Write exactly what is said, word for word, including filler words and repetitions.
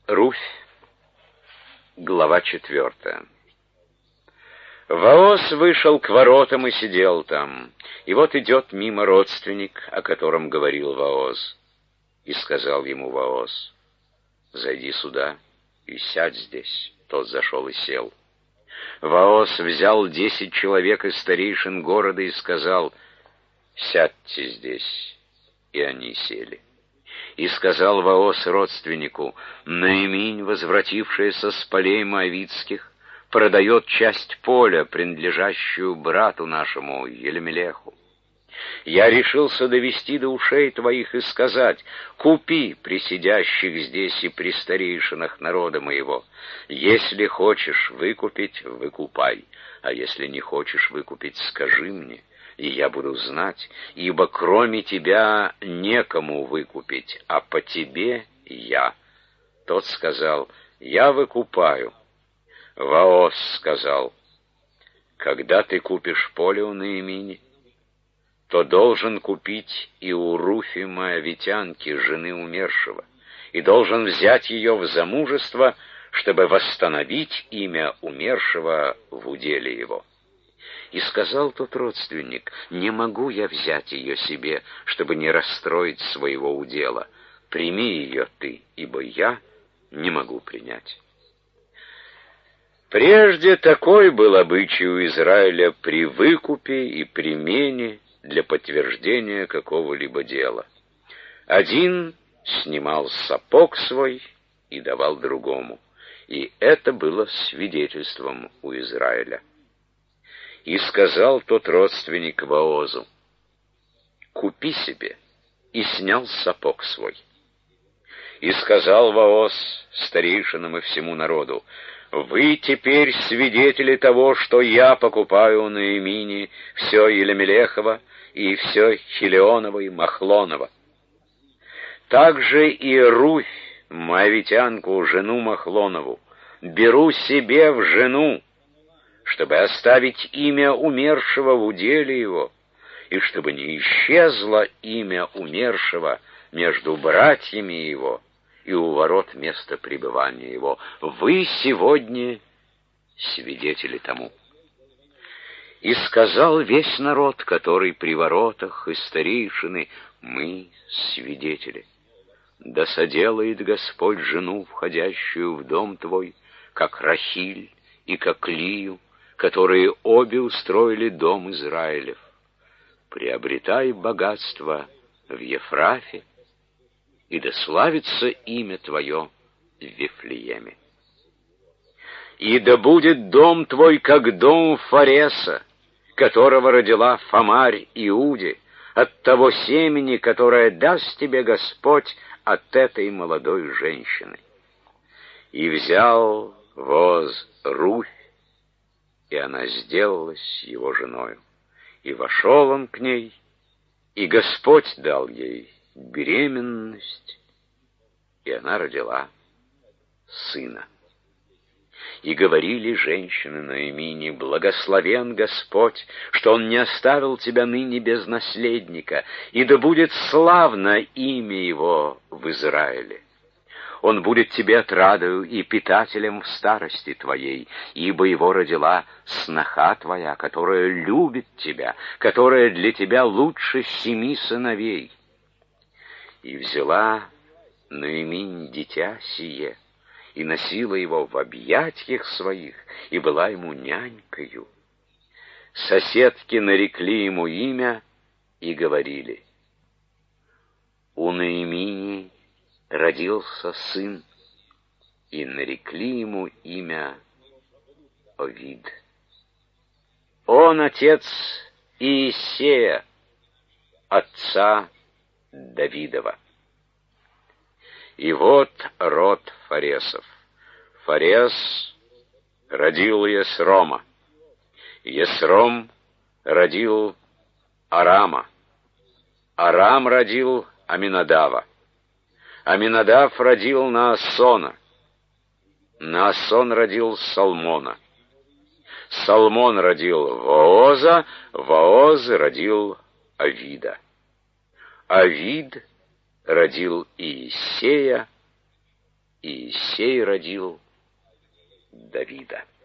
Руфь, глава четвертая. Вооз вышел к воротам и сидел там. И вот идет мимо родственник, о котором говорил Вооз. И сказал ему Вооз: «Зайди сюда и сядь здесь». Тот зашел и сел. Вооз взял десять человек из старейшин города и сказал: «Сядьте здесь». И они сели. И сказал Вооз родственнику: «Наиминь, возвратившаяся с полей моавитских, продает часть поля, принадлежащую брату нашему Елемелеху. Я решился довести до ушей твоих и сказать: купи при сидящих здесь и при старейшинах народа моего. Если хочешь выкупить, выкупай, а если не хочешь выкупить, скажи мне, и я буду знать, ибо кроме тебя некому выкупить, а по тебе я». Тот сказал: «Я выкупаю». Вооз сказал: «Когда ты купишь поле у Наимини, то должен купить и у Руфи моавитянки, жены умершего, и должен взять ее в замужество, чтобы восстановить имя умершего в уделе его». И сказал тот родственник: «Не могу я взять ее себе, чтобы не расстроить своего удела. Прими ее ты, ибо я не могу принять». Прежде такой был обычай у Израиля при выкупе и примене для подтверждения какого-либо дела. Один снимал сапог свой и давал другому, и это было свидетельством у Израиля. И сказал тот родственник Воозу: «Купи себе», и снял сапог свой. И сказал Вооз старейшинам и всему народу: «Вы теперь свидетели того, что я покупаю у Наимини все Елемелехово и все Хилионово и Махлоново. Также и Руфь, моавитянку, жену Махлонову, беру себе в жену, чтобы оставить имя умершего в уделе его, и чтобы не исчезло имя умершего между братьями его и у ворот места пребывания его. Вы сегодня свидетели тому». И сказал весь народ, который при воротах, и старейшины: «Мы свидетели. Да соделает Господь жену, входящую в дом твой, как Рахиль и как Лию, которые обе устроили дом Израилев. Приобретай богатство в Ефрафе, и да славится имя твое в Вифлееме. И да будет дом твой, как дом Фареса, которого родила Фамарь Иуде, от того семени, которое даст тебе Господь от этой молодой женщины». И взял Вооз Руфь, и она сделалась его женою. И вошел он к ней, и Господь дал ей беременность, и она родила сына. И говорили женщины Наимини: «Благословен Господь, что Он не оставил тебя ныне без наследника, и да будет славно имя Его в Израиле. Он будет тебе отрадою и питателем в старости твоей, ибо его родила сноха твоя, которая любит тебя, которая для тебя лучше семи сыновей». И взяла Наиминь дитя сие, и носила его в объятиях своих, и была ему нянькою. Соседки нарекли ему имя и говорили: «У Наимини родился сын», и нарекли ему имя Овид. Он отец Иисея, отца Давидова. И вот род Фаресов. Фарес родил Есрома. Есром родил Арама. Арам родил Аминадава. Аминадав родил Наасона. Наасон родил Салмона. Салмон родил Вооза. Вооз родил Авида. Авид родил Иисея. и Иессей родил Давида.